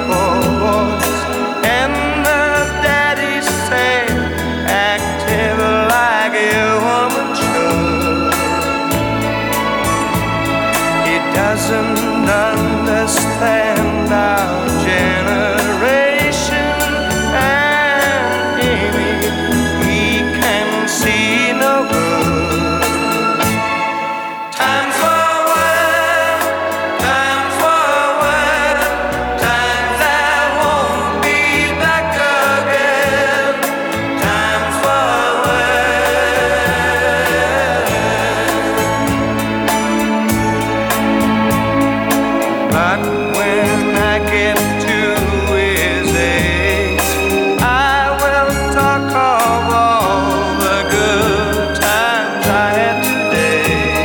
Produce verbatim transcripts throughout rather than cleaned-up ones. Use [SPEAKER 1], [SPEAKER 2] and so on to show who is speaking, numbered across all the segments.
[SPEAKER 1] poor boys. And the daddies say, active like a woman should. He doesn't understand our generation, and maybe he can see no good. Times were well, times were well, times that won't be back again. Times were well. But when I get to his age, I will talk of all the good times I had today.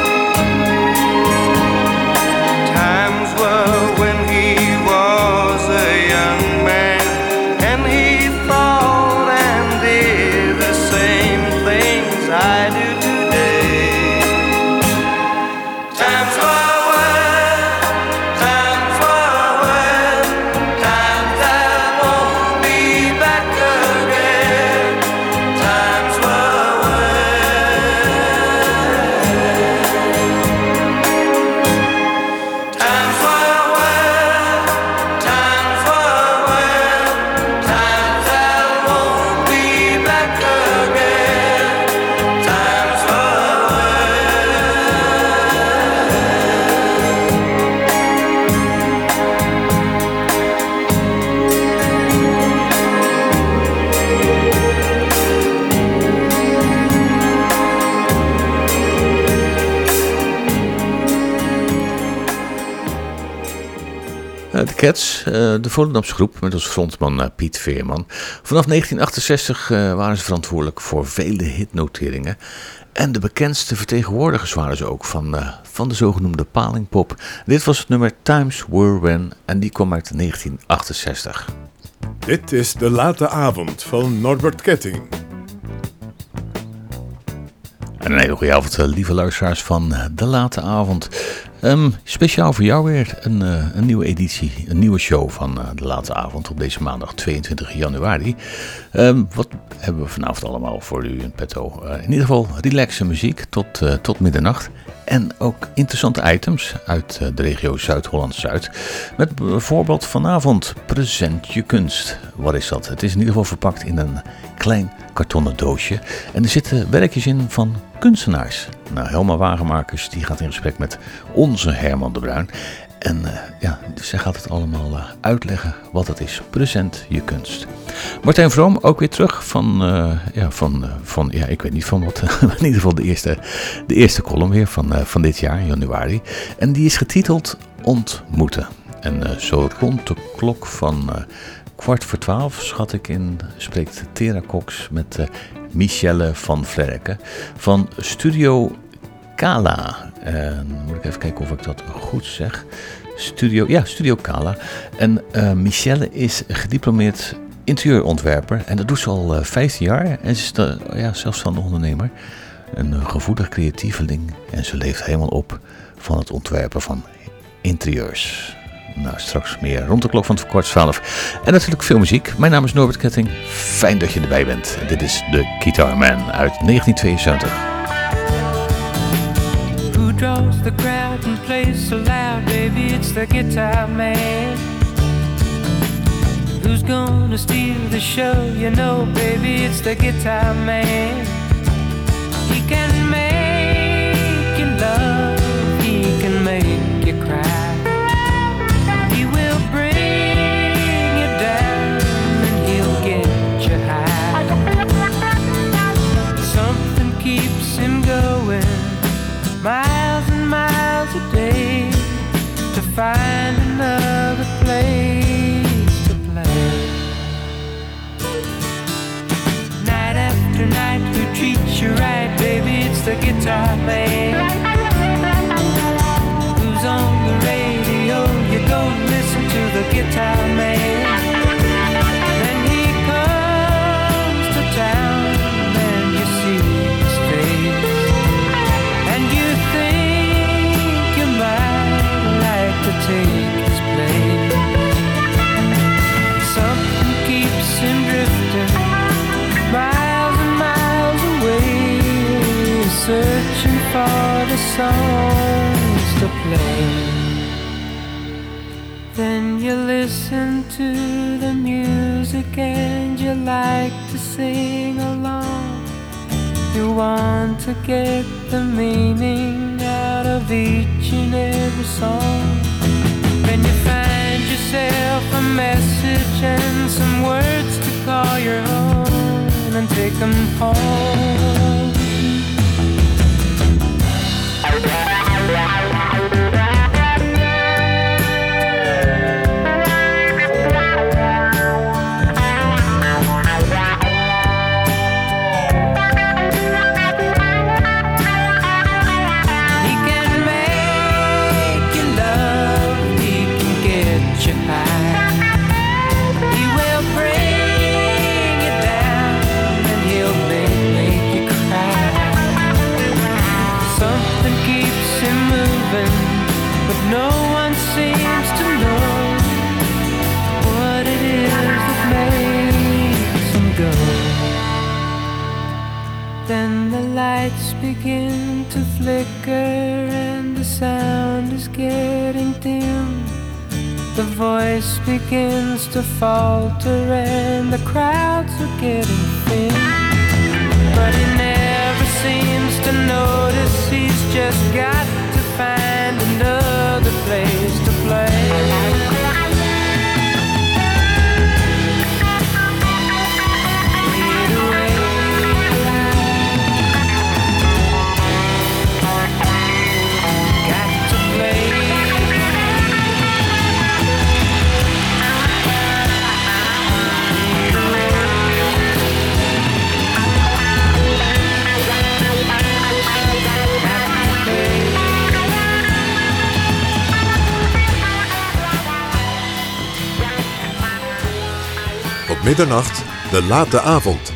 [SPEAKER 1] Times were when he was a young man, and he thought and did the same things I do today. Times were well, times were well, times that won't be back again. Times were well. Times were well, times were well, times that won't be back again. Times were
[SPEAKER 2] Uh, de Cats, uh, de Volendamse groep met als frontman uh, Piet Veerman. Vanaf negentien achtenzestig uh, waren ze verantwoordelijk voor vele hitnoteringen. En de bekendste vertegenwoordigers waren ze ook van, uh, van de zogenoemde palingpop. Dit was het nummer Times Were When en die kwam uit negentien achtenzestig.
[SPEAKER 3] Dit is De Late Avond van Norbert Ketting.
[SPEAKER 2] En een hele goede avond, uh, lieve luisteraars van uh, De Late Avond. Um, speciaal voor jou weer een, uh, een nieuwe editie, een nieuwe show van uh, De Late Avond op deze maandag tweeëntwintig januari. Um, wat hebben we vanavond allemaal voor u in petto? Uh, in ieder geval relaxe muziek tot, uh, tot middernacht. En ook interessante items uit uh, de regio Zuid-Holland-Zuid. Met bijvoorbeeld vanavond Present je kunst. Wat is dat? Het is in ieder geval verpakt in een klein kartonnen doosje. En er zitten werkjes in van kunstenaars. Nou, Helma Wagenmakers die gaat in gesprek met onze Herman de Bruin. En uh, ja, dus zij gaat het allemaal uh, uitleggen wat het is. Present je kunst. Martijn Vroom ook weer terug van, uh, ja, van, uh, van, ja, ik weet niet van wat, in ieder geval de eerste, de eerste column weer van, uh, van dit jaar, januari. En die is getiteld Ontmoeten. En uh, zo rond de klok van uh, kwart voor twaalf, schat ik in, spreekt Tera Cox met uh, Michelle van Vlerken van Studio Kala. En dan moet ik even kijken of ik dat goed zeg. Studio, ja, Studio Kala. En uh, Michelle is gediplomeerd interieurontwerper. En dat doet ze al uh, vijftien jaar. En ze is de, ja, zelfstandig ondernemer. Een uh, gevoelig creatieveling. En ze leeft helemaal op van het ontwerpen van interieurs. Nou, straks meer rond de klok van kwart voor twaalf. En natuurlijk veel muziek. Mijn naam is Norbert Ketting. Fijn dat je erbij bent. Dit is The Guitar Man uit negentien tweeënzeventig.
[SPEAKER 4] Who draws the crowd and plays so loud, baby, it's the guitar man. Who's gonna steal the show, you know, baby, it's the guitar man. He can make you love, he can make you cry. He will bring you down and he'll get you high. Something keeps him going miles and miles a day to find another place to play. Night after night, who treats you right, baby, it's the songs to play. Then you listen to the music and you like to sing along. You want to get the meaning out of each and every song. Then you find yourself a message and some words to call your own and take them home. No one seems to know what it is that makes them go. Then the lights begin to flicker and the sound is getting dim. The voice begins to falter and the crowds are getting thin. But he never seems to notice, he's just got to find another place to play. Get away. Got to play. Get away.
[SPEAKER 3] Op middernacht, de late avond.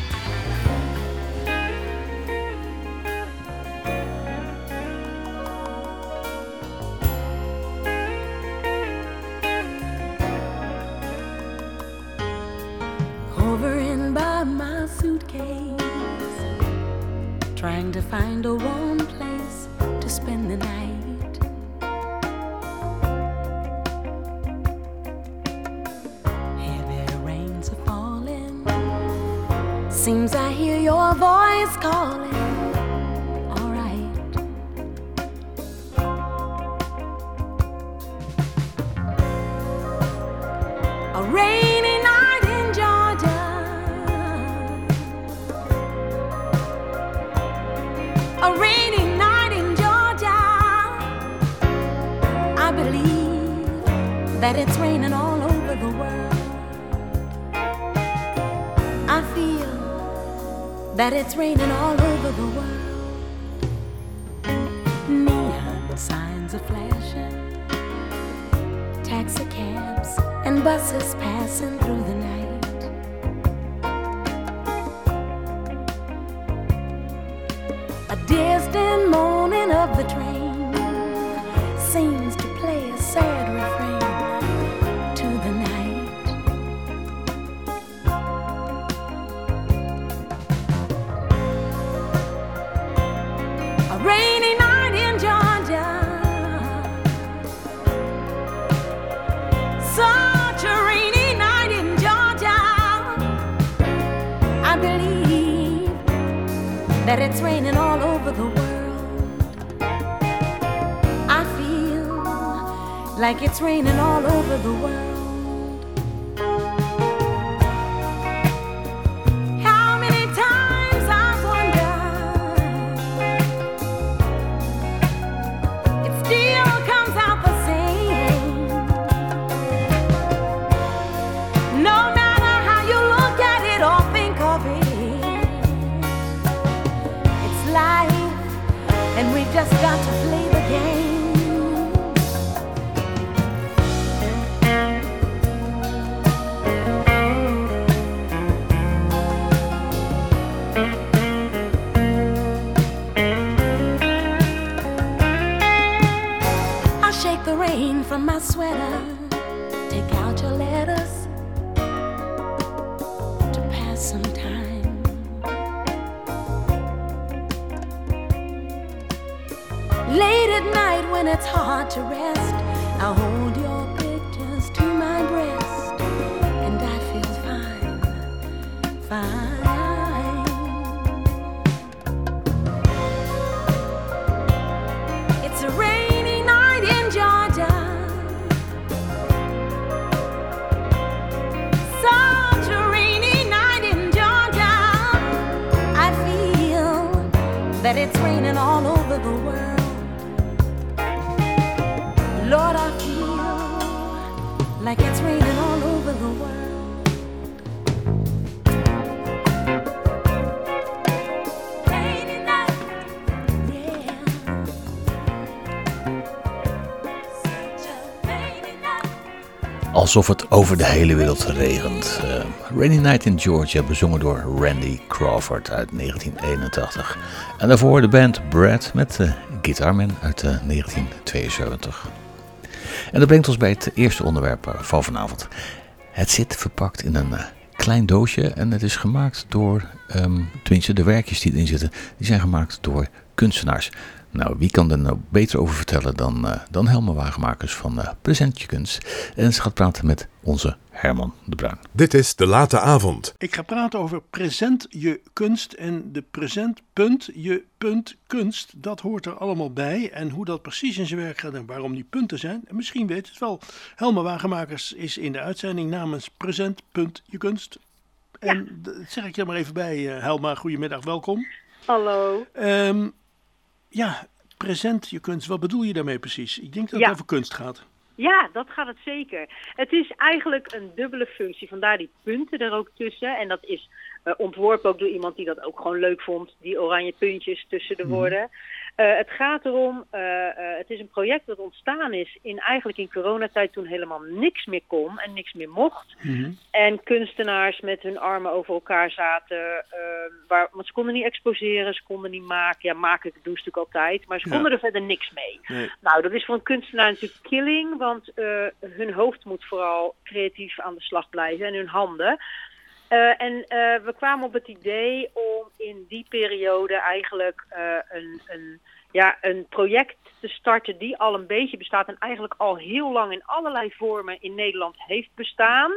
[SPEAKER 5] Hovering by my suitcase, trying to find a warm place to spend the night. Seems I hear your voice calling. All right. A rainy night in Georgia. A rainy night in Georgia. I believe that it's raining all over the world. I feel that it's raining all over the world. Neon signs are flashing, taxi cabs and buses passing through the night. A distant moaning of the train seems to play a sad refrain to the night. Rainy night in Georgia, such a rainy night in Georgia. I believe that it's raining all over the world. I feel like it's raining all over the world. And we've just got to play the game. I'll shake the rain from my sweater, take out your letters to pass some time. it's hard to rest. I hold your pictures to my breast, and I feel fine, fine. It's a rainy night in Georgia, such a rainy night in Georgia. I feel that it's raining all over the world. Lord, I feel like it's raining all over the world. Rainy night, yeah. Such a rainy night.
[SPEAKER 2] Alsof het over de hele wereld regent. Uh, Rainy Night in Georgia, bezongen door Randy Crawford uit negentien eenentachtig. En daarvoor de band Brad met uh, Guitarman uit uh, negentien tweeënzeventig. En dat brengt ons bij het eerste onderwerp uh, van vanavond. Het zit verpakt in een uh, klein doosje en het is gemaakt door, um, tenminste de werkjes die erin zitten, die zijn gemaakt door kunstenaars. Nou, wie kan er nou beter over vertellen dan, uh, dan Helma Wagemakers van uh, Present Je Kunst. En ze gaat praten met onze Herman de Bruin.
[SPEAKER 3] Dit is De Late Avond.
[SPEAKER 6] Ik ga praten over Present Je Kunst en de present punt je punt kunst. Dat hoort er allemaal bij en hoe dat precies in zijn werk gaat en waarom die punten zijn. En misschien weet het wel. Helma Wagemakers is in de uitzending namens Present punt je kunst. En ja. Dat zeg ik er maar even bij. Uh, Helma, goedemiddag, welkom.
[SPEAKER 7] Hallo.
[SPEAKER 6] Um, ja, Present Je Kunst, wat bedoel je daarmee precies? Ik denk dat
[SPEAKER 7] ja.
[SPEAKER 6] het over kunst gaat.
[SPEAKER 7] Ja, dat gaat het zeker. Het is eigenlijk een dubbele functie, vandaar die punten er ook tussen. En dat is uh, ontworpen ook door iemand die dat ook gewoon leuk vond, die oranje puntjes tussen de woorden. Uh, het gaat erom, uh, uh, het is een project dat ontstaan is in eigenlijk in coronatijd toen helemaal niks meer kon en niks meer mocht. Mm-hmm. En kunstenaars met hun armen over elkaar zaten, uh, waar, want ze konden niet exposeren, ze konden niet maken. Ja, maken doen ze natuurlijk altijd, maar ze konden ja. er verder niks mee. Nee. Nou, dat is voor een kunstenaar natuurlijk killing, want uh, hun hoofd moet vooral creatief aan de slag blijven en hun handen. Uh, en uh, we kwamen op het idee om in die periode eigenlijk uh, een, een, ja, een project te starten die al een beetje bestaat en eigenlijk al heel lang in allerlei vormen in Nederland heeft bestaan.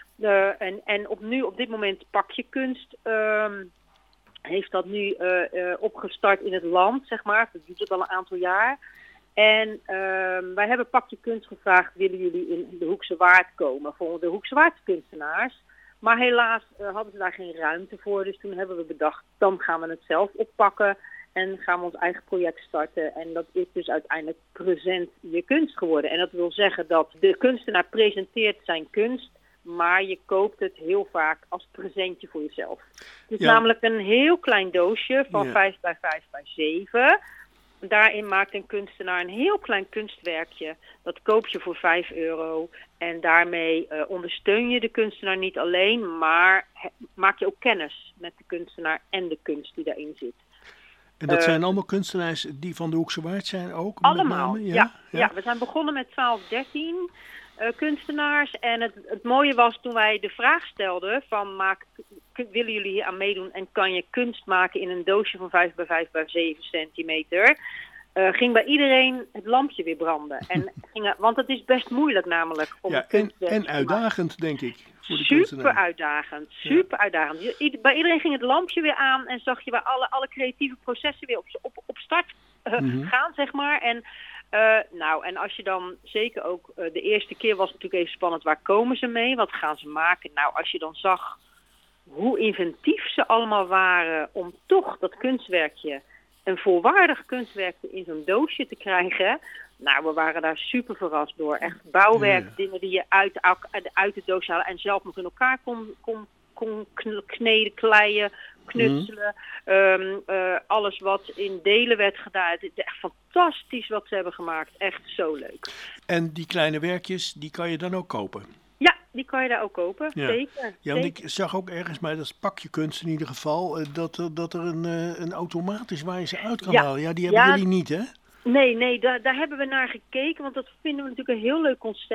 [SPEAKER 7] Uh, en en op, nu, op dit moment Pak Je Kunst um, heeft dat nu uh, uh, opgestart in het land, zeg maar. Dat doet het al een aantal jaar. En uh, wij hebben Pak Je Kunst gevraagd, willen jullie in de Hoekse Waard komen voor de Hoekse Waard kunstenaars? Maar helaas uh, hadden ze daar geen ruimte voor. Dus toen hebben we bedacht, dan gaan we het zelf oppakken. En gaan we ons eigen project starten. En dat is dus uiteindelijk Present Je Kunst geworden. En dat wil zeggen dat de kunstenaar presenteert zijn kunst. Maar je koopt het heel vaak als presentje voor jezelf. Het is ja. namelijk een heel klein doosje van ja. vijf bij vijf bij zeven. Daarin maakt een kunstenaar een heel klein kunstwerkje. Dat koop je voor vijf euro. En daarmee uh, ondersteun je de kunstenaar niet alleen, maar he, maak je ook kennis met de kunstenaar en de kunst die daarin zit.
[SPEAKER 6] En dat uh, zijn allemaal kunstenaars die van de Hoekse Waard zijn ook?
[SPEAKER 7] Allemaal,
[SPEAKER 6] met name? Ja,
[SPEAKER 7] ja,
[SPEAKER 6] ja.
[SPEAKER 7] ja. We zijn begonnen met twaalf, dertien uh, kunstenaars. En het, het mooie was toen wij de vraag stelden van maak, willen jullie hier aan meedoen en kan je kunst maken in een doosje van vijf bij vijf bij zeven centimeter... Uh, ging bij iedereen het lampje weer branden. En ging, want het is best moeilijk namelijk om
[SPEAKER 6] ja,
[SPEAKER 7] kunst
[SPEAKER 6] en, en uitdagend, denk ik. Voor de
[SPEAKER 7] super uitdagend, super ja. uitdagend. I- bij iedereen ging het lampje weer aan en zag je bij alle, alle creatieve processen weer op, op, op start uh, mm-hmm. gaan, zeg maar. En, uh, nou, en als je dan zeker ook, uh, de eerste keer was het natuurlijk even spannend, waar komen ze mee? Wat gaan ze maken? Nou, als je dan zag hoe inventief ze allemaal waren om toch dat kunstwerkje, een volwaardig kunstwerk in zo'n doosje te krijgen. Nou, we waren daar super verrast door. Echt bouwwerk, ja. dingen die je uit, uit de doos halen en zelf nog in elkaar kon, kon, kon kneden, kleien, knutselen. Mm. Um, uh, alles wat in delen werd gedaan. Het is echt fantastisch wat ze hebben gemaakt. Echt zo leuk.
[SPEAKER 6] En die kleine werkjes, die kan je dan ook kopen?
[SPEAKER 7] Ja, die kan je daar ook kopen,
[SPEAKER 6] ja.
[SPEAKER 7] zeker.
[SPEAKER 6] Ja, want
[SPEAKER 7] zeker.
[SPEAKER 6] ik zag ook ergens, maar dat is Pak Je Kunst in ieder geval, dat er, dat er een, een automaat is waar je ze uit kan ja. halen. Ja, die hebben ja. jullie niet, hè?
[SPEAKER 7] Nee, nee, daar, daar hebben we naar gekeken, want dat vinden we natuurlijk een heel leuk concept.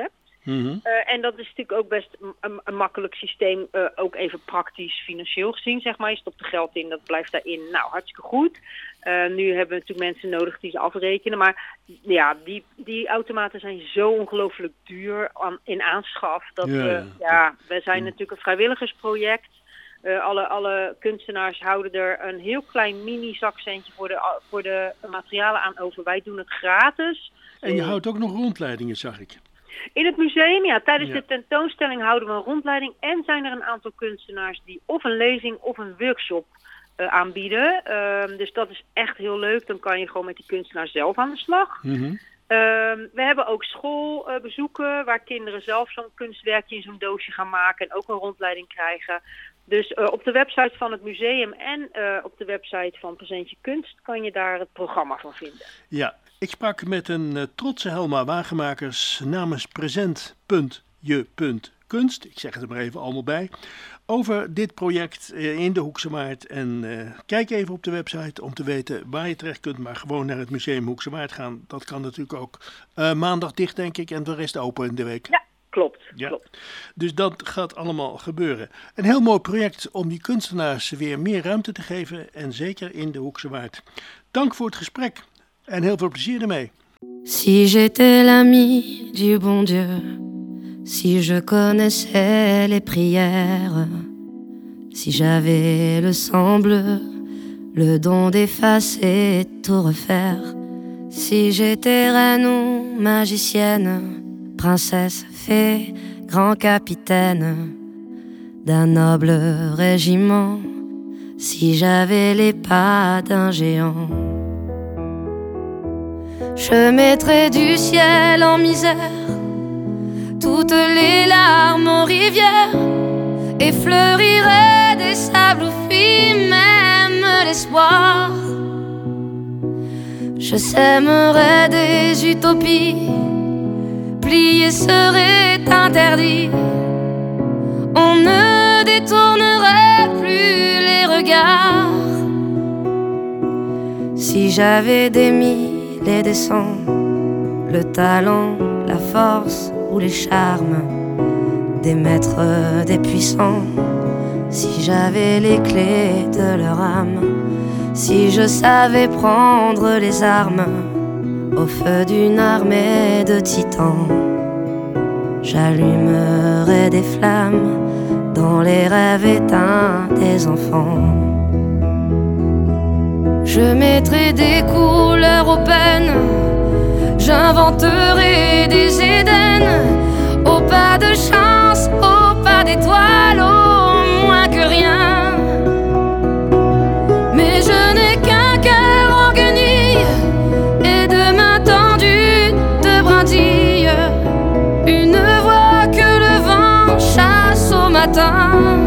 [SPEAKER 6] Mm-hmm.
[SPEAKER 7] Uh, en dat is natuurlijk ook best een, een makkelijk systeem, uh, ook even praktisch financieel gezien, zeg maar. Je stopt er geld in, dat blijft daarin. Nou, hartstikke goed. Uh, nu hebben we natuurlijk mensen nodig die ze afrekenen. Maar ja, die, die automaten zijn zo ongelooflijk duur aan, in aanschaf. Dat
[SPEAKER 6] Ja,
[SPEAKER 7] we,
[SPEAKER 6] ja.
[SPEAKER 7] ja, we zijn natuurlijk een vrijwilligersproject. Uh, alle, alle kunstenaars houden er een heel klein mini-zakcentje voor de, voor de materialen aan over. Wij doen het gratis.
[SPEAKER 6] En je houdt ook nog rondleidingen, zag ik.
[SPEAKER 7] In het museum, ja, tijdens
[SPEAKER 6] Ja.
[SPEAKER 7] de tentoonstelling houden we een rondleiding. En zijn er een aantal kunstenaars die of een lezing of een workshop uh, aanbieden. Uh, dus dat is echt heel leuk. Dan kan je gewoon met die kunstenaar zelf aan de slag.
[SPEAKER 6] Mm-hmm.
[SPEAKER 7] Uh, we hebben ook schoolbezoeken waar kinderen zelf zo'n kunstwerkje in zo'n doosje gaan maken. En ook een rondleiding krijgen. Dus uh, op de website van het museum en uh, op de website van Presentje Kunst kan je daar het programma van vinden.
[SPEAKER 6] Ja, ik sprak met een uh, trotse Helma Wagenmakers namens present punt je punt kunst, ik zeg het er maar even allemaal bij, over dit project uh, in de Hoekse Waard. En uh, kijk even op de website om te weten waar je terecht kunt, maar gewoon naar het Museum Hoekse Waard gaan. Dat kan natuurlijk ook. Uh, maandag dicht, denk ik, en de rest open in de week.
[SPEAKER 7] Ja, klopt.
[SPEAKER 6] Ja.
[SPEAKER 7] klopt.
[SPEAKER 6] Dus dat gaat allemaal gebeuren. Een heel mooi project om die kunstenaars weer meer ruimte te geven en zeker in de Hoekse Waard. Dank voor het gesprek en heel veel plezier ermee.
[SPEAKER 8] Si j'étais l'ami du bon Dieu, si je connaissais les prières, si j'avais le sang bleu, le don d'effacer et tout refaire, si j'étais reine ou magicienne, princesse, fée, grand capitaine d'un noble régiment, si j'avais les pas d'un géant, je mettrais du ciel en misère toutes les larmes aux rivières et fleurirais des sables où fuit même l'espoir. Je sèmerais des utopies, plier serait interdit. On ne détournerait plus les regards. Si j'avais des mille et des cents, le talent, la force ou les charmes des maîtres, des puissants, si j'avais les clés de leur âme, si je savais prendre les armes au feu d'une armée de titans, j'allumerais des flammes dans les rêves éteints des enfants. Je mettrais des couleurs aux peines, j'inventerai des Éden, au pas de chance, au pas d'étoiles, au moins que rien. Mais je n'ai qu'un cœur en guenille et de mains tendues de brindilles, une voix que le vent chasse au matin.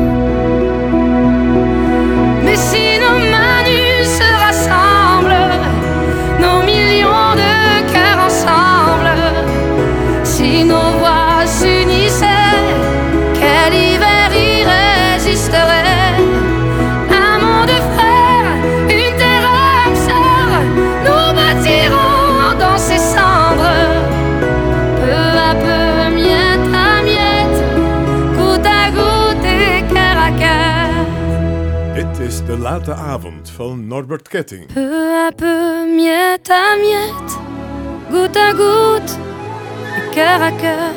[SPEAKER 8] Mais si nos manus se rassemblent, nos millions de cœurs ensemble, si nos voix s'unissaient, quel hiver y résisterait? Un monde de frères, une terre âme sœur, nous bâtirons dans ces cendres, peu à peu, miette à miette, goutte à goutte et cœur à cœur.
[SPEAKER 3] Dit is De Late Avond van Norbert Ketting.
[SPEAKER 8] Peu à peu, miette à miette, goutte à goutte et cœur à cœur.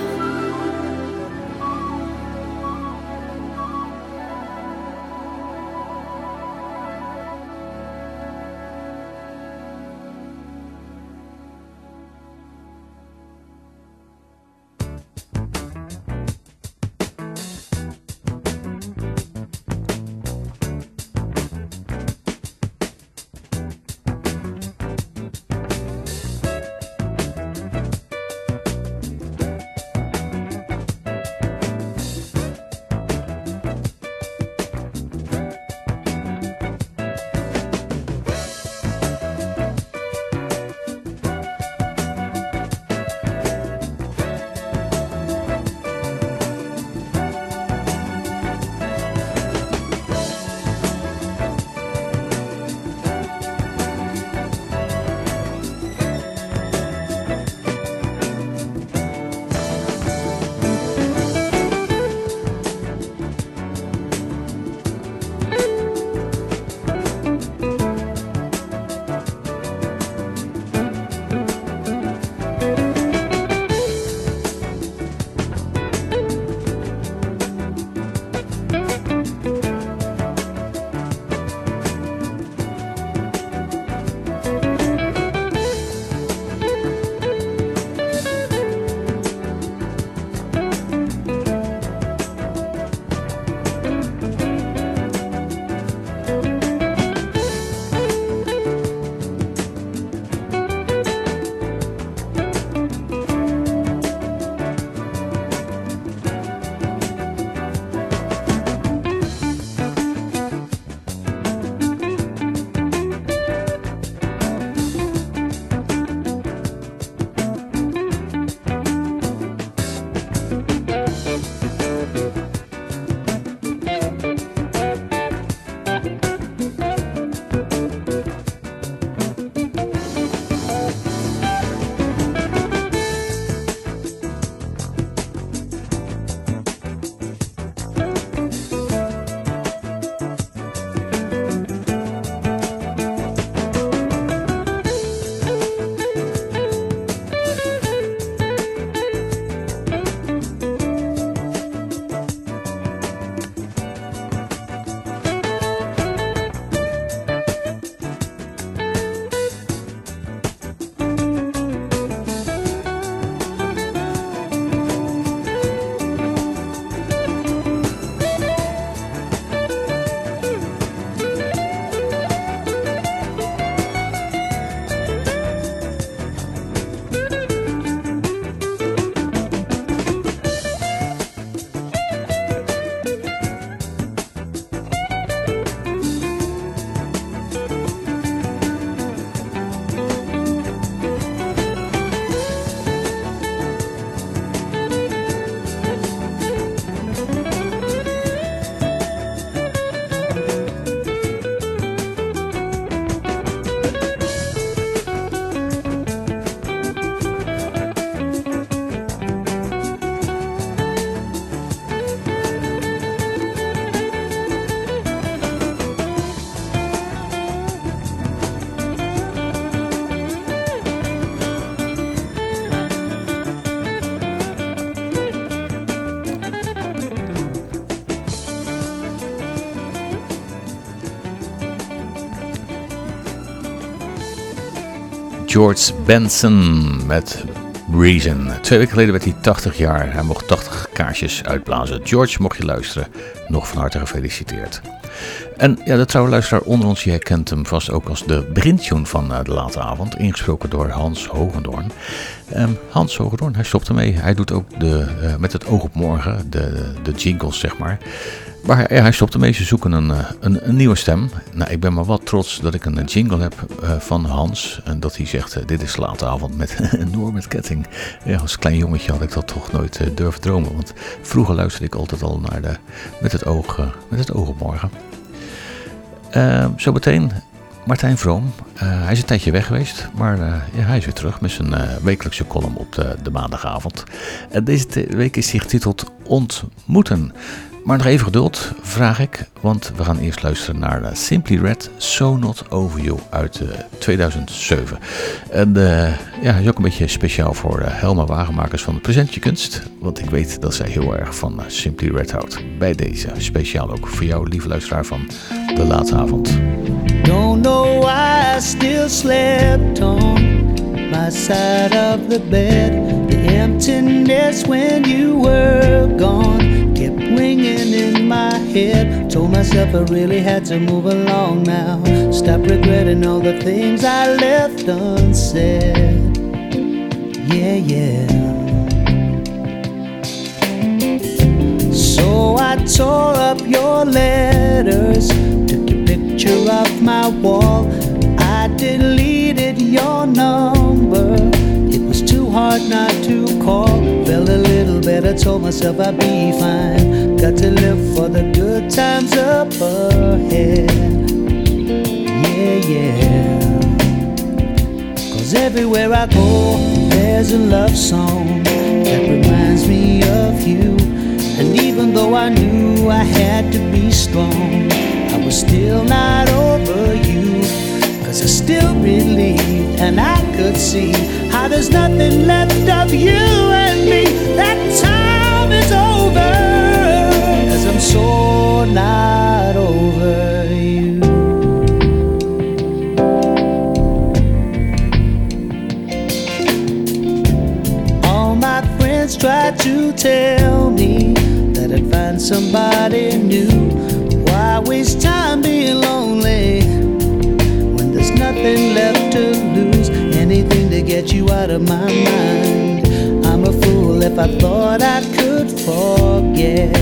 [SPEAKER 2] George Benson met Reason. Twee weken geleden werd hij tachtig jaar. Hij mocht tachtig kaarsjes uitblazen. George, mocht je luisteren, nog van harte gefeliciteerd. En ja, de trouwe luisteraar onder ons, jij kent hem vast ook als de begintune van uh, de late avond. Ingesproken door Hans Hogendoorn. Um, Hans Hogendoorn, hij stopt ermee. Hij doet ook de, uh, met het oog op morgen, de, de jingles zeg maar. Maar hij, hij stopt ermee, ze zoeken een, een, een nieuwe stem. Nou, ik ben maar wat trots dat ik een jingle heb uh, van Hans. En dat hij zegt, uh, dit is late avond met Norbert Ketting. Ja, als klein jongetje had ik dat toch nooit uh, durven dromen. Want vroeger luisterde ik altijd al naar de, met, het oog, uh, met het oog op morgen. Uh, zo meteen Martijn Vroom. Uh, hij is een tijdje weg geweest, maar uh, ja, hij is weer terug met zijn uh, wekelijkse column op de, de maandagavond. En deze te- week is hij getiteld Ontmoeten. Maar nog even geduld, vraag ik, want we gaan eerst luisteren naar uh, Simply Red, So Not Over You uit uh, tweeduizend zeven. En uh, ja, hij is ook een beetje speciaal voor uh, Helma Wagenmakers van de Presentje Kunst, want ik weet dat zij heel erg van uh, Simply Red houdt. Bij deze, speciaal ook voor jou, lieve luisteraar van De Late Avond.
[SPEAKER 9] Don't know why I still slept on my side of the bed. The emptiness when you were gone kept ringing in my head. Told myself I really had to move along now. Stop regretting all the things I left unsaid. Yeah, yeah. So I tore up your letters, took your picture off my wall. I deleted your number, it was too hard not to call. Felt a little better, told myself I'd be fine. Got to live for the good times up ahead. Yeah, yeah. Cause everywhere I go, there's a love song that reminds me of you. And even though I knew I had to be strong, I was still not over you. Cause I still believed and I could see how there's nothing left of you and me. That time is over, cause I'm so not over you. All my friends tried to tell me that I'd find somebody new. Why waste time being lonely? There's nothing left to lose, anything to get you out of my mind. I'm a fool if I thought I could forget.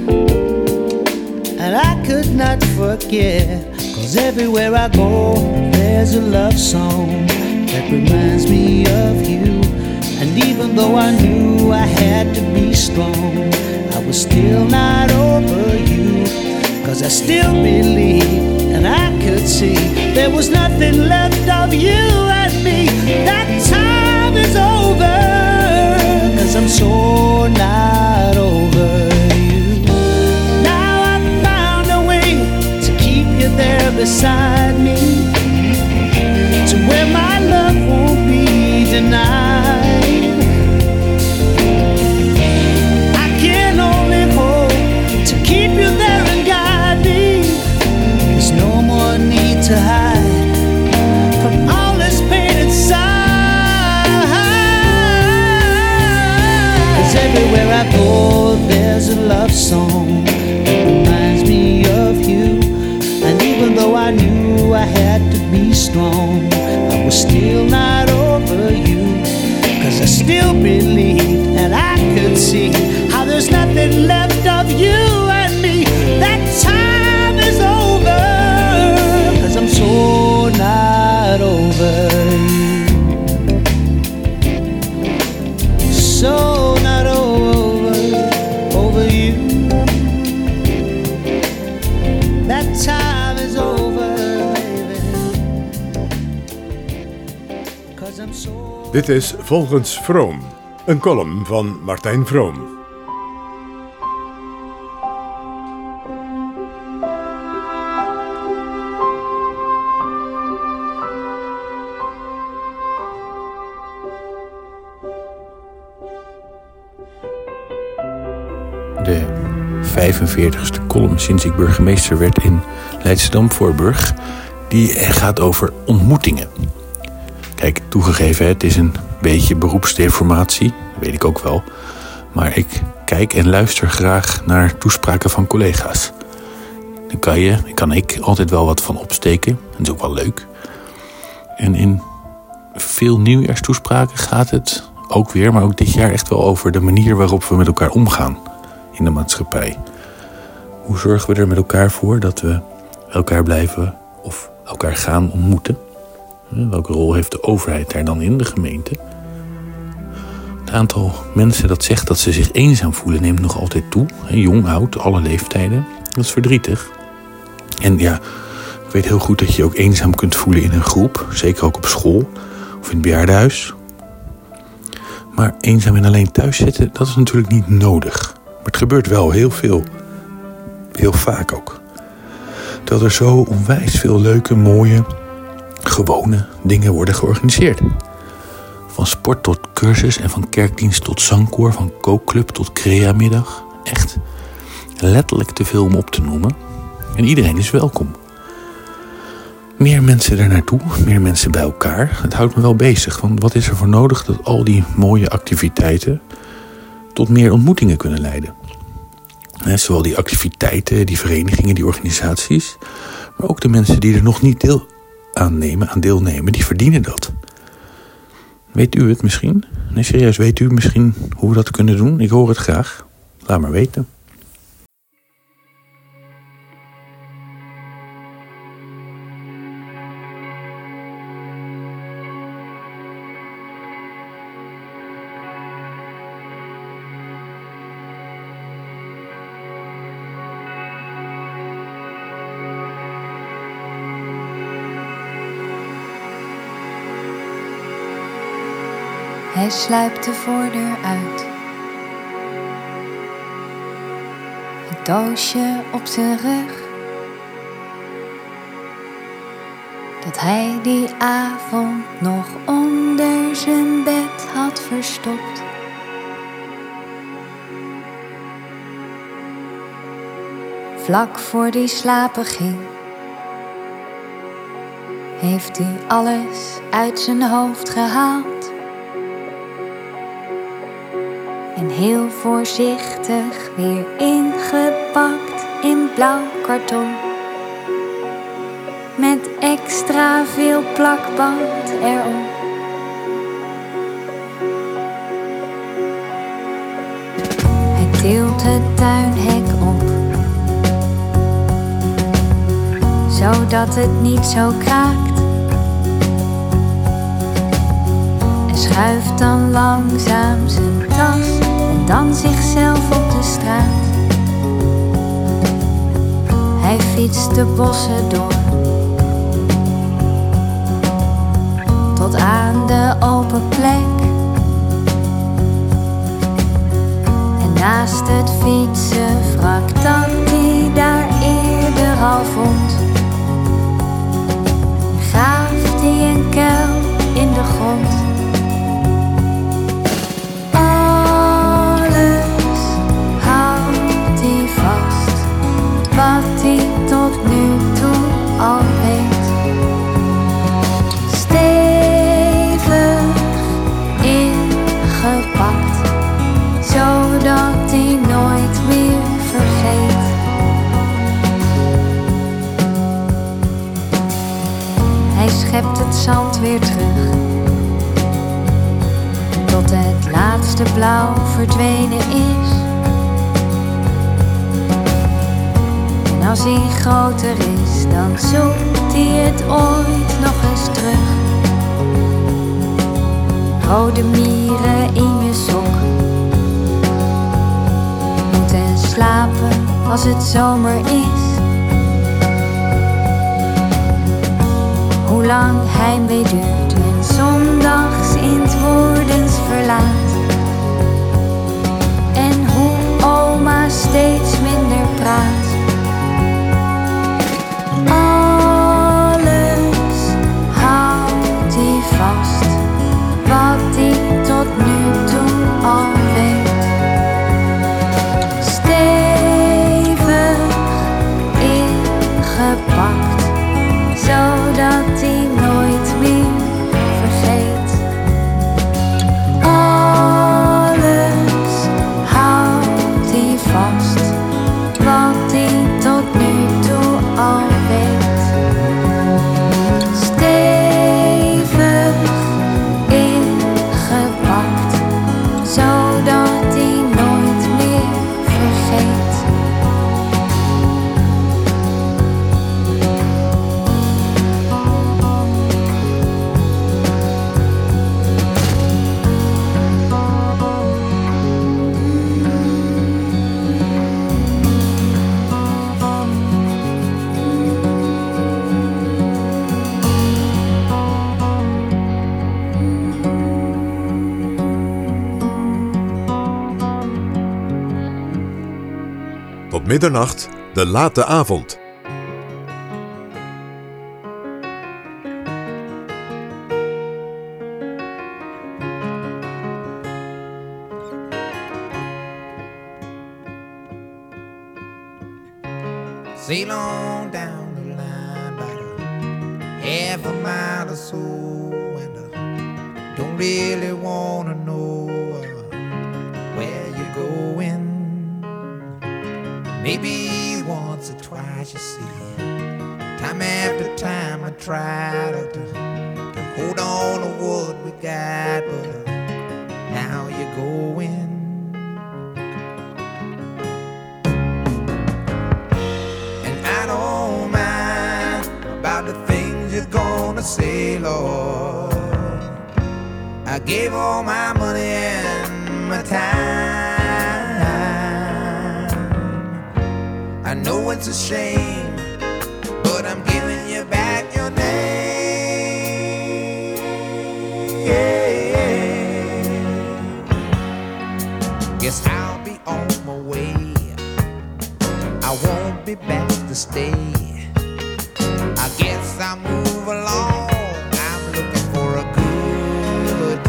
[SPEAKER 9] And I could not forget, cause everywhere I go, there's a love song that reminds me of you. And even though I knew I had to be strong, I was still not over you. Cause I still believed and I could see there was nothing left of you and me. That time is over, cause I'm so not over you. Now I've found a way to keep you there beside me, to where my love won't be denied. I can only hope to keep you there and guide me. There's no more need to hide from all this pain inside. Cause everywhere I go, there's a love song that reminds me of you. And even though I knew I had to be strong, I was still not over you. Cause I still believed and I could see how there's nothing left of you and me. That time is over, cause I'm so not over you. So not over, over you. That time is over, baby. Cause I'm so.
[SPEAKER 3] Dit is Volgens Vroom, een column van Martijn Vroom.
[SPEAKER 10] De vijfenveertigste column sinds ik burgemeester werd in Leidschendam-Voorburg. Die gaat over ontmoetingen. Kijk, toegegeven, het is een beetje beroepsdeformatie, dat weet ik ook wel. Maar ik kijk en luister graag naar toespraken van collega's. Dan kan je, kan ik altijd wel wat van opsteken. Dat is ook wel leuk. En in veel nieuwjaarstoespraken gaat het ook weer, maar ook dit jaar echt wel over de manier waarop we met elkaar omgaan in de maatschappij. Hoe zorgen we er met elkaar voor dat we elkaar blijven of elkaar gaan ontmoeten? Welke rol heeft de overheid daar dan in, de gemeente? Het aantal mensen dat zegt dat ze zich eenzaam voelen neemt nog altijd toe. Jong, oud, alle leeftijden. Dat is verdrietig. En ja, ik weet heel goed dat je je ook eenzaam kunt voelen in een groep. Zeker ook op school of in het bejaardenhuis. Maar eenzaam en alleen thuis zitten, dat is natuurlijk niet nodig. Maar het gebeurt wel heel veel. Heel vaak ook. Terwijl er zo onwijs veel leuke, mooie, gewone dingen worden georganiseerd. Van sport tot cursus en van kerkdienst tot zangkoor, van kookclub tot creamiddag. Echt letterlijk te veel om op te noemen. En iedereen is welkom. Meer mensen er naartoe, meer mensen bij elkaar. Het houdt me wel bezig, want wat is er voor nodig dat al die mooie activiteiten tot meer ontmoetingen kunnen leiden? He, zowel die activiteiten, die verenigingen, die organisaties, maar ook de mensen die er nog niet deel aan nemen, aan deelnemen, die verdienen dat. Weet u het misschien? Nee, serieus, weet u misschien hoe we dat kunnen doen? Ik hoor het graag. Laat maar weten.
[SPEAKER 11] Hij sluipt de voordeur uit. Het doosje op zijn rug, dat hij die avond nog onder zijn bed had verstopt. Vlak voor hij slapen ging, heeft hij alles uit zijn hoofd gehaald. En heel voorzichtig weer ingepakt in blauw karton. Met extra veel plakband erop. Hij tilt het tuinhek op, zodat het niet zo kraakt. En schuift dan langzaam zijn tas en dan zichzelf op de straat. Hij fietst de bossen door, tot aan de open plek. En naast het fietsenwrak dat hij daar eerder al vond, graaft hij een kuil in de grond. Wat hij tot nu toe al weet. Stevig ingepakt, zodat hij nooit meer vergeet. Hij schept het zand weer terug, tot het laatste blauw verdwenen is. Als hij groter is, dan zoekt hij het ooit nog eens terug. Rode mieren in je sok, moeten slapen als het zomer is. Hoe lang heimwee duurt en zondags in het Woerdens verlaat. En hoe oma steeds minder praat. Vast, wat hij tot nu toe al weet. Stevig ingepakt, zodat hij nooit meer vergeet.
[SPEAKER 3] middernacht, de late avond.
[SPEAKER 12] Sail on down the line about a half a mile or so, and I don't really wanna know uh, where you're going. Maybe once or twice, you see, time after time I try to, to, to hold on to what we got, but uh, now you're going. I don't mind about the things you're gonna say, Lord. I gave all my money and my time. I know it's a shame, but I'm giving you back your name. Yeah. Guess I'll be on my way. I won't be back to stay. I guess I'll move along. I'm looking for a good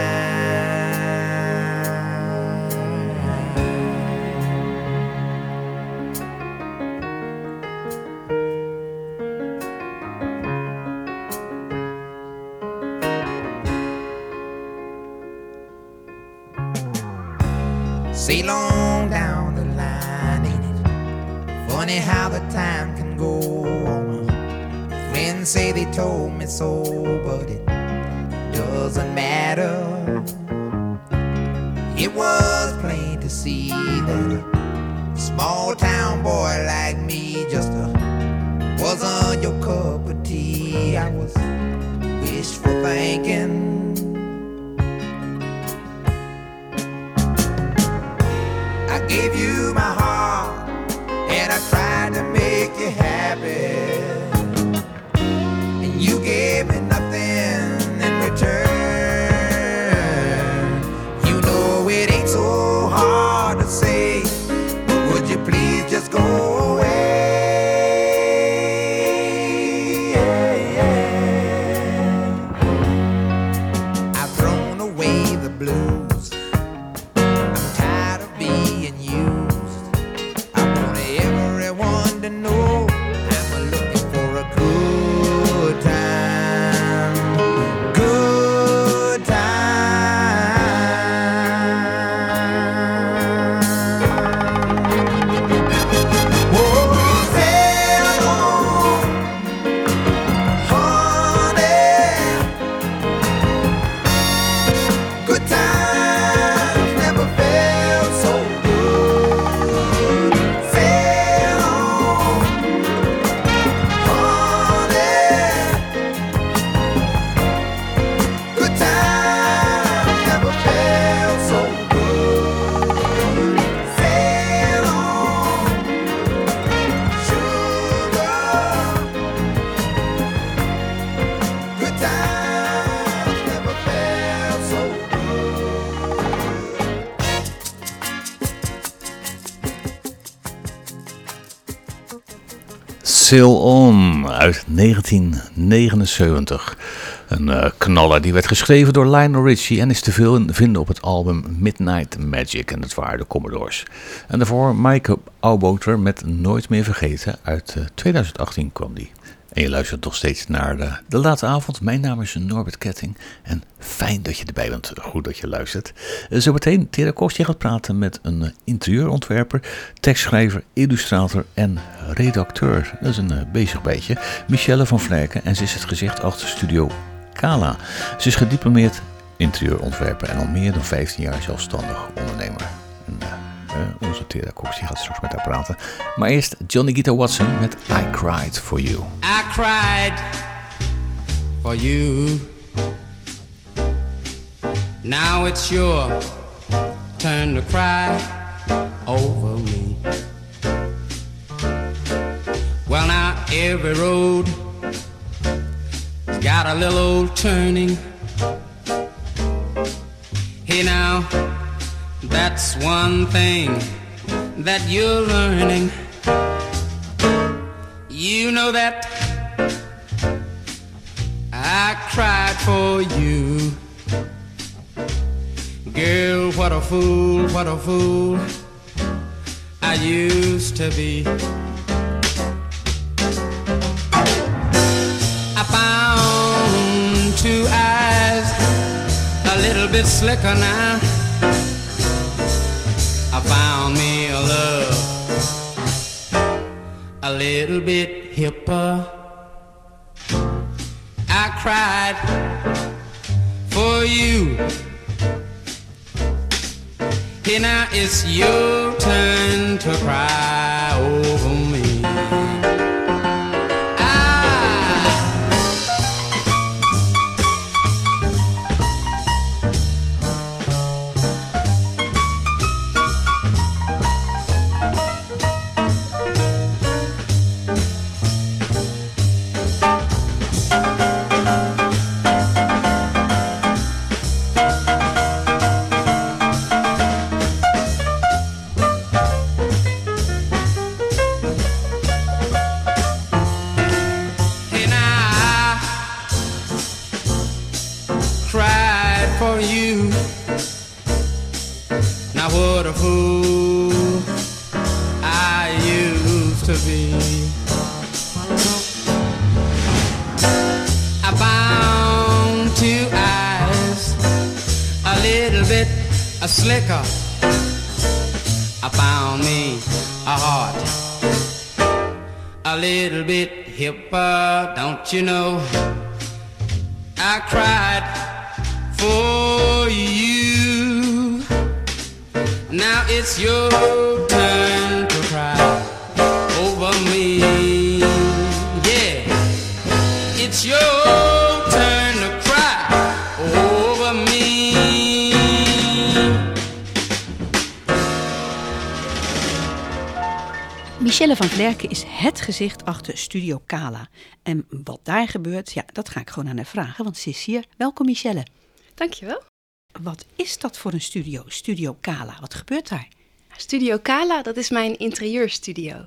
[SPEAKER 12] time. Sail on down the line, ain't it funny how the time can go on? Friends say they told me so, but it doesn't matter. It was plain to see that a small town boy like me just uh, wasn't your cup of tea. I was wishful thinking. I gave you my heart and I tried to make you happy, and you gave me nothing in return. You know it ain't so hard to say, but would you please just go away? Yeah, yeah. I've thrown away the blues. I'm tired of being used. I want everyone to know I'm looking for a good time. Good time. Oh, sail on, honey. Good times never felt so good. Sail on, honey. Good times never felt so good. Sail on, sugar. Good times never felt so
[SPEAKER 2] Sail On uit negentien negenenzeventig. Een uh, knaller die werd geschreven door Lionel Richie en is te veel vinden op het album Midnight Magic. En dat waren de Commodores. En daarvoor Mike Auboter met Nooit meer vergeten. Uit uh, twintig achttien kwam die. En je luistert nog steeds naar de, de late avond. Mijn naam is Norbert Ketting. En fijn dat je erbij bent. Goed dat je luistert. Uh, zometeen Tera Kostje gaat praten met een uh, interieurontwerper, tekstschrijver, illustrator en redacteur. Dat is een uh, bezig beetje. Michelle van Vlerken. En ze is het gezicht achter Studio Kala. Ze is gediplomeerd interieurontwerper en al meer dan vijftien jaar zelfstandig ondernemer. En, uh, Uh, onze Tera Cox die gaat straks met haar praten. Maar eerst Johnny Guitar Watson met I Cried For You.
[SPEAKER 13] I cried for you. Now it's your turn to cry over me. Well, now every road got a little old turning. Hey now, that's one thing that you're learning. You know that I cried for you. Girl, what a fool, what a fool I used to be. I found two eyes a little bit slicker now. I found me a love a little bit hipper. I cried for you. Here now it's your turn to cry over me. Slicker, I found me a heart a little bit hipper, don't you know? I cried for you. Now it's your turn to cry over me. Yeah, it's your turn to cry over me.
[SPEAKER 14] Michelle van Vlerken is het gezicht achter Studio Kala. En wat daar gebeurt, ja, dat ga ik gewoon aan haar vragen, want ze is hier. Welkom Michelle.
[SPEAKER 15] Dankjewel.
[SPEAKER 14] Wat is dat voor een studio, Studio Kala? Wat gebeurt daar?
[SPEAKER 15] Studio Kala, dat is mijn interieurstudio.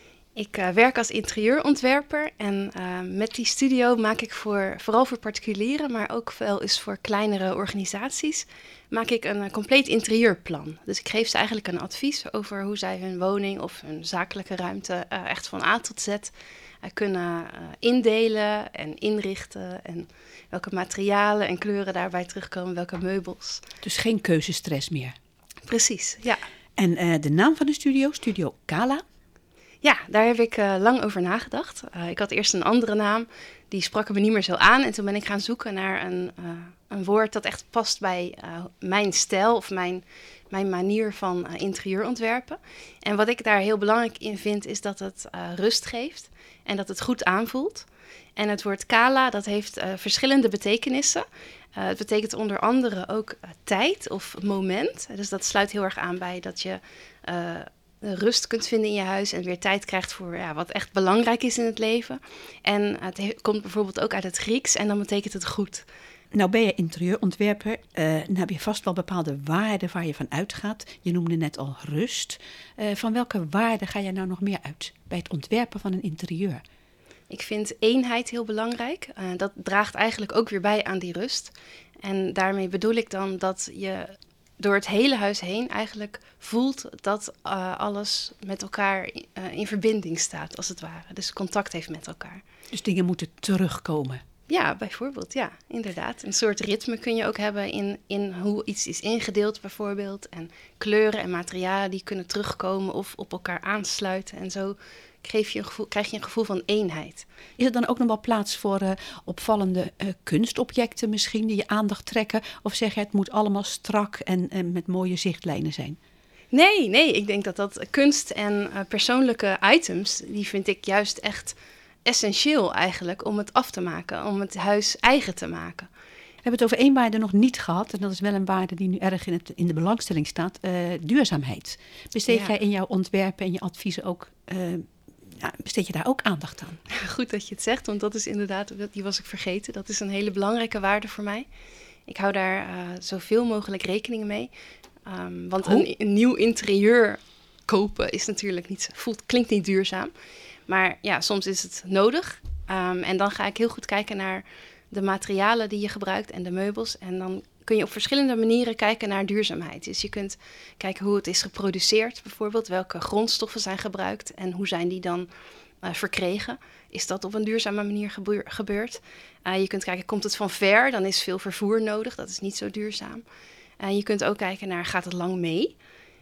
[SPEAKER 15] Ik uh, werk als interieurontwerper en uh, met die studio maak ik voor, vooral voor particulieren, maar ook wel eens voor kleinere organisaties, maak ik een uh, compleet interieurplan. Dus ik geef ze eigenlijk een advies over hoe zij hun woning of hun zakelijke ruimte uh, echt van A tot Z uh, kunnen uh, indelen en inrichten en welke materialen en kleuren daarbij terugkomen, welke meubels.
[SPEAKER 14] Dus geen keuzestress meer?
[SPEAKER 15] Precies, ja.
[SPEAKER 14] En uh, de naam van de studio, Studio Kala?
[SPEAKER 15] Ja, daar heb ik uh, lang over nagedacht. Uh, ik had eerst een andere naam, die sprak me niet meer zo aan. En toen ben ik gaan zoeken naar een, uh, een woord dat echt past bij uh, mijn stijl of mijn, mijn manier van uh, interieurontwerpen. En wat ik daar heel belangrijk in vind, is dat het uh, rust geeft en dat het goed aanvoelt. En het woord Kala, dat heeft uh, verschillende betekenissen. Uh, het betekent onder andere ook uh, tijd of moment. Dus dat sluit heel erg aan bij dat je Uh, rust kunt vinden in je huis en weer tijd krijgt voor ja, wat echt belangrijk is in het leven. En het he- komt bijvoorbeeld ook uit het Grieks en dan betekent het goed.
[SPEAKER 14] Nou ben je interieurontwerper, uh, dan heb je vast wel bepaalde waarden waar je van uitgaat. Je noemde net al rust. Uh, van welke waarden ga je nou nog meer uit bij het ontwerpen van een interieur?
[SPEAKER 15] Ik vind eenheid heel belangrijk. Uh, dat draagt eigenlijk ook weer bij aan die rust. En daarmee bedoel ik dan dat je door het hele huis heen eigenlijk voelt dat uh, alles met elkaar uh, in verbinding staat, als het ware. Dus contact heeft met elkaar.
[SPEAKER 14] Dus dingen moeten terugkomen?
[SPEAKER 15] Ja, bijvoorbeeld, ja, inderdaad. Een soort ritme kun je ook hebben in, in hoe iets is ingedeeld bijvoorbeeld. En kleuren en materialen die kunnen terugkomen of op elkaar aansluiten. En zo geef je een gevoel, krijg je een gevoel van eenheid.
[SPEAKER 14] Is er dan ook nog wel plaats voor uh, opvallende uh, kunstobjecten misschien die je aandacht trekken? Of zeg je het moet allemaal strak en uh, met mooie zichtlijnen zijn?
[SPEAKER 15] Nee, nee, ik denk dat dat kunst en uh, persoonlijke items, die vind ik juist echt essentieel eigenlijk om het af te maken, om het huis eigen te maken.
[SPEAKER 14] We hebben het over één waarde nog niet gehad. En dat is wel een waarde die nu erg in, het, in de belangstelling staat. Uh, duurzaamheid. Besteed ja. jij in jouw ontwerpen en je adviezen ook, uh, ja, besteed je daar ook aandacht aan?
[SPEAKER 15] Goed dat je het zegt, want dat is inderdaad, die was ik vergeten. Dat is een hele belangrijke waarde voor mij. Ik hou daar uh, zoveel mogelijk rekening mee. Um, want een, een nieuw interieur kopen is natuurlijk niet, voelt, klinkt niet duurzaam. Maar ja, soms is het nodig. Um, en dan ga ik heel goed kijken naar de materialen die je gebruikt en de meubels. En dan kun je op verschillende manieren kijken naar duurzaamheid. Dus je kunt kijken hoe het is geproduceerd bijvoorbeeld. Welke grondstoffen zijn gebruikt en hoe zijn die dan uh, verkregen. Is dat op een duurzame manier gebeur- gebeurd? Uh, je kunt kijken, komt het van ver? Dan is veel vervoer nodig. Dat is niet zo duurzaam. Uh, je kunt ook kijken naar, gaat het lang mee?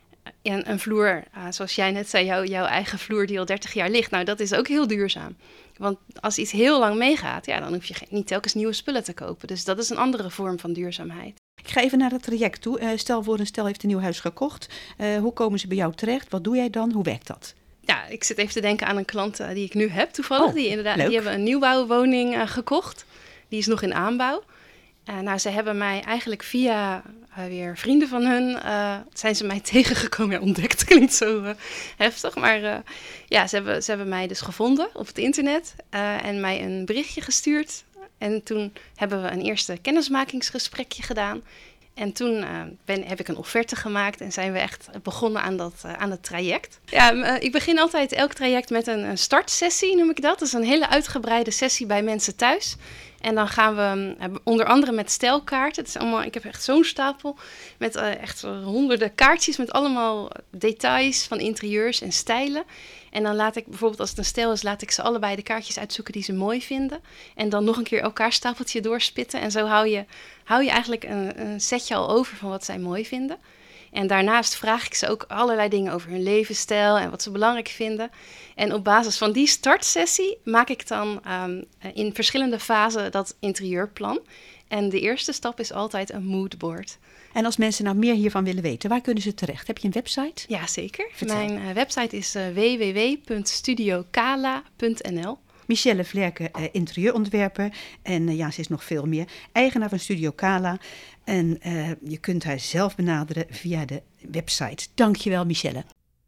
[SPEAKER 15] En een vloer, uh, zoals jij net zei, jou, jouw eigen vloer die al dertig jaar ligt. Nou, dat is ook heel duurzaam. Want als iets heel lang meegaat, ja, dan hoef je geen, niet telkens nieuwe spullen te kopen. Dus dat is een andere vorm van duurzaamheid.
[SPEAKER 14] Ik ga even naar het traject toe. Uh, stel voor een stel heeft een nieuw huis gekocht. Uh, hoe komen ze bij jou terecht? Wat doe jij dan? Hoe werkt dat?
[SPEAKER 15] Ja, ik zit even te denken aan een klant uh, die ik nu heb toevallig.
[SPEAKER 14] Oh,
[SPEAKER 15] die, inderdaad,
[SPEAKER 14] leuk.
[SPEAKER 15] die hebben een nieuwbouwwoning uh, gekocht. Die is nog in aanbouw. Uh, nou, ze hebben mij eigenlijk via uh, weer vrienden van hun, uh, zijn ze mij tegengekomen. Ja, ontdekt klinkt zo uh, heftig, maar uh, ja, ze hebben, ze hebben mij dus gevonden op het internet uh, en mij een berichtje gestuurd. En toen hebben we een eerste kennismakingsgesprekje gedaan. En toen uh, ben, heb ik een offerte gemaakt en zijn we echt begonnen aan, dat, uh, aan het traject. Ja, uh, ik begin altijd elk traject met een, een startsessie, noem ik dat. Dat is een hele uitgebreide sessie bij mensen thuis. En dan gaan we uh, onder andere met stijlkaarten. Het is allemaal, ik heb echt zo'n stapel met uh, echt honderden kaartjes met allemaal details van interieurs en stijlen. En dan laat ik bijvoorbeeld, als het een stijl is, laat ik ze allebei de kaartjes uitzoeken die ze mooi vinden. En dan nog een keer elkaar stapeltje doorspitten. En zo hou je, hou je eigenlijk een, een setje al over van wat zij mooi vinden. En daarnaast vraag ik ze ook allerlei dingen over hun levensstijl en wat ze belangrijk vinden. En op basis van die startsessie maak ik dan um, in verschillende fasen dat interieurplan. En de eerste stap is altijd een moodboard.
[SPEAKER 14] En als mensen nou meer hiervan willen weten, waar kunnen ze terecht? Heb je een website?
[SPEAKER 15] Ja, zeker.
[SPEAKER 14] Vertel.
[SPEAKER 15] Mijn uh, website is uh, w w w punt studio kala punt n l.
[SPEAKER 14] Michelle Vlerke, uh, interieurontwerper. En uh, ja, ze is nog veel meer. Eigenaar van Studio Kala. En uh, je kunt haar zelf benaderen via de website. Dankjewel, Michelle.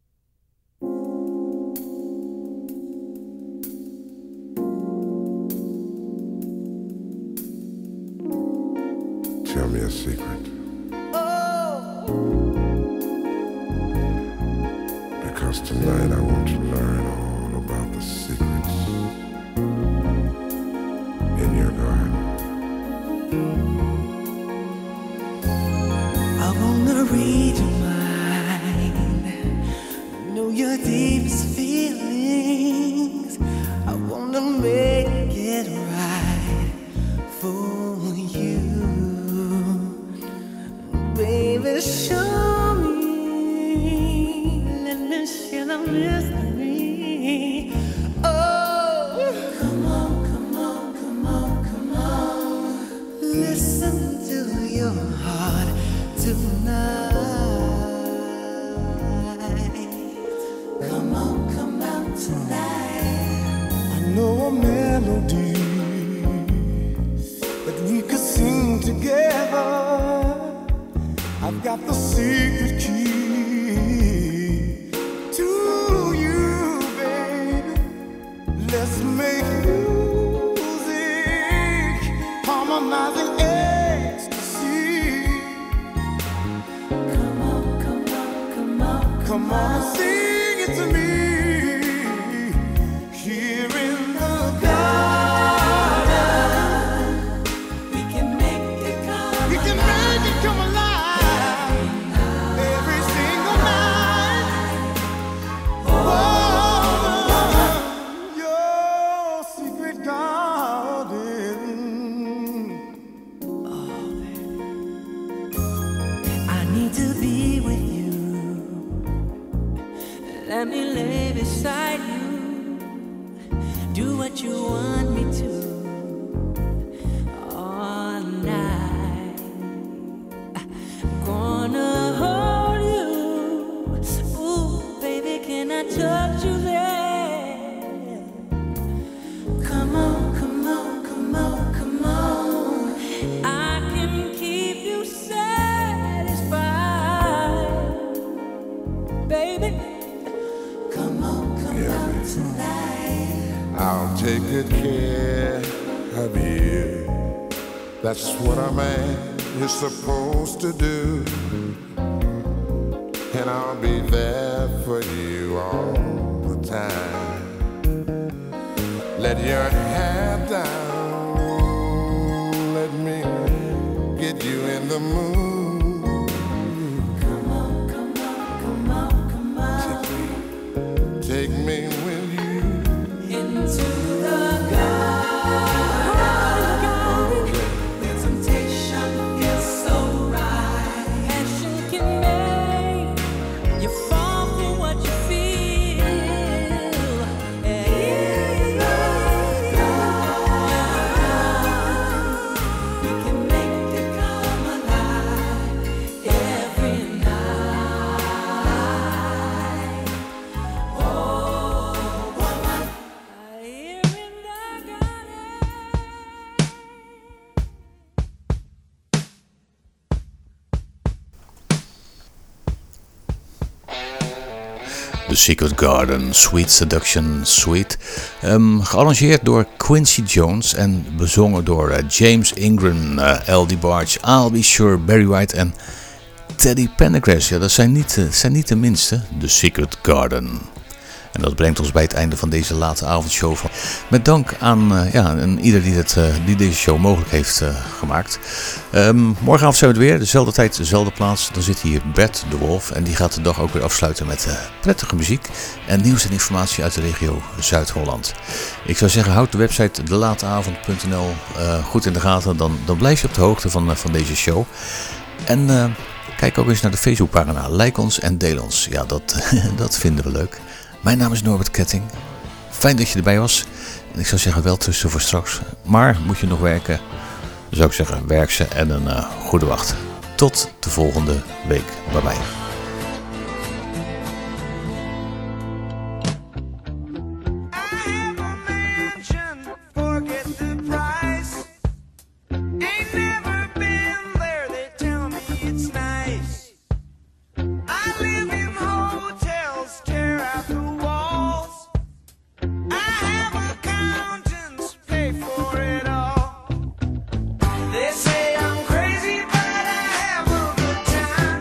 [SPEAKER 16] Tell me a secret. Because tonight I want to learn all about the secrets in your garden.
[SPEAKER 17] I wanna read your mind, know your deepest feelings. I wanna make it right for you, baby. Show me, let me share the mystery. Oh, come on, come on, come on, come on. Listen to your heart tonight. Come on, come out tonight.
[SPEAKER 16] I know a melody that we could sing together. I've got the secret key to you, baby. Let's make music, harmonizing ecstasy.
[SPEAKER 17] Come on, come on, come on,
[SPEAKER 16] Come on, sing it to me. Here in the garden,
[SPEAKER 17] we can make it come.
[SPEAKER 16] we can make it come alive every single night. Oh, your secret garden.
[SPEAKER 17] I need to be with you. Let me lay beside you. Do what you want me to all night. Gonna hold you. Ooh, baby, can I touch you there? Come on, come on, come on, come on. I can keep you satisfied, baby. Come on, come
[SPEAKER 16] Yeah,
[SPEAKER 17] on
[SPEAKER 16] baby.
[SPEAKER 17] tonight.
[SPEAKER 16] I'll take good care of you. That's what a man is supposed to do.
[SPEAKER 18] and I'll be there for you all the time. Let your hair down, let me get you in the mood.
[SPEAKER 17] Come on, come on, come on, come on.
[SPEAKER 18] Take me, take me with you
[SPEAKER 17] into the garden. The temptation feels so right. Passion can make you fall for what you feel. And in the garden, we can make it come alive every night. Oh, woman, here in the
[SPEAKER 2] The Secret Garden, Sweet Seduction, Sweet. Um, gearrangeerd door Quincy Jones en bezongen door uh, James Ingram, uh, L D Barge, I'll Be Sure, Barry White en Teddy Pendergrass. Ja, dat zijn niet, uh, zijn niet de minste. The Secret Garden. En dat brengt ons bij het einde van deze late avondshow. Van. Met dank aan uh, ja, en ieder die, het, uh, die deze show mogelijk heeft uh, gemaakt. Um, morgenavond zijn we er weer. Dezelfde tijd, dezelfde plaats. Dan zit hier Bert de Wolf. En die gaat de dag ook weer afsluiten met uh, prettige muziek. En nieuws en informatie uit de regio Zuid-Holland. Ik zou zeggen, houd de website de lateavond punt n l uh, goed in de gaten. Dan, dan blijf je op de hoogte van, uh, van deze show. En uh, kijk ook eens naar de Facebookpagina. Like ons en deel ons. Ja, dat, dat vinden we leuk. Mijn naam is Norbert Ketting. Fijn dat je erbij was. En ik zou zeggen, wel tussen voor straks. Maar moet je nog werken, dan zou ik zeggen, werk ze en een uh, goede wacht. Tot de volgende week. Bye bye.
[SPEAKER 17] They say I'm crazy, but I have a good time.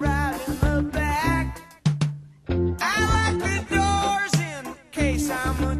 [SPEAKER 17] I'm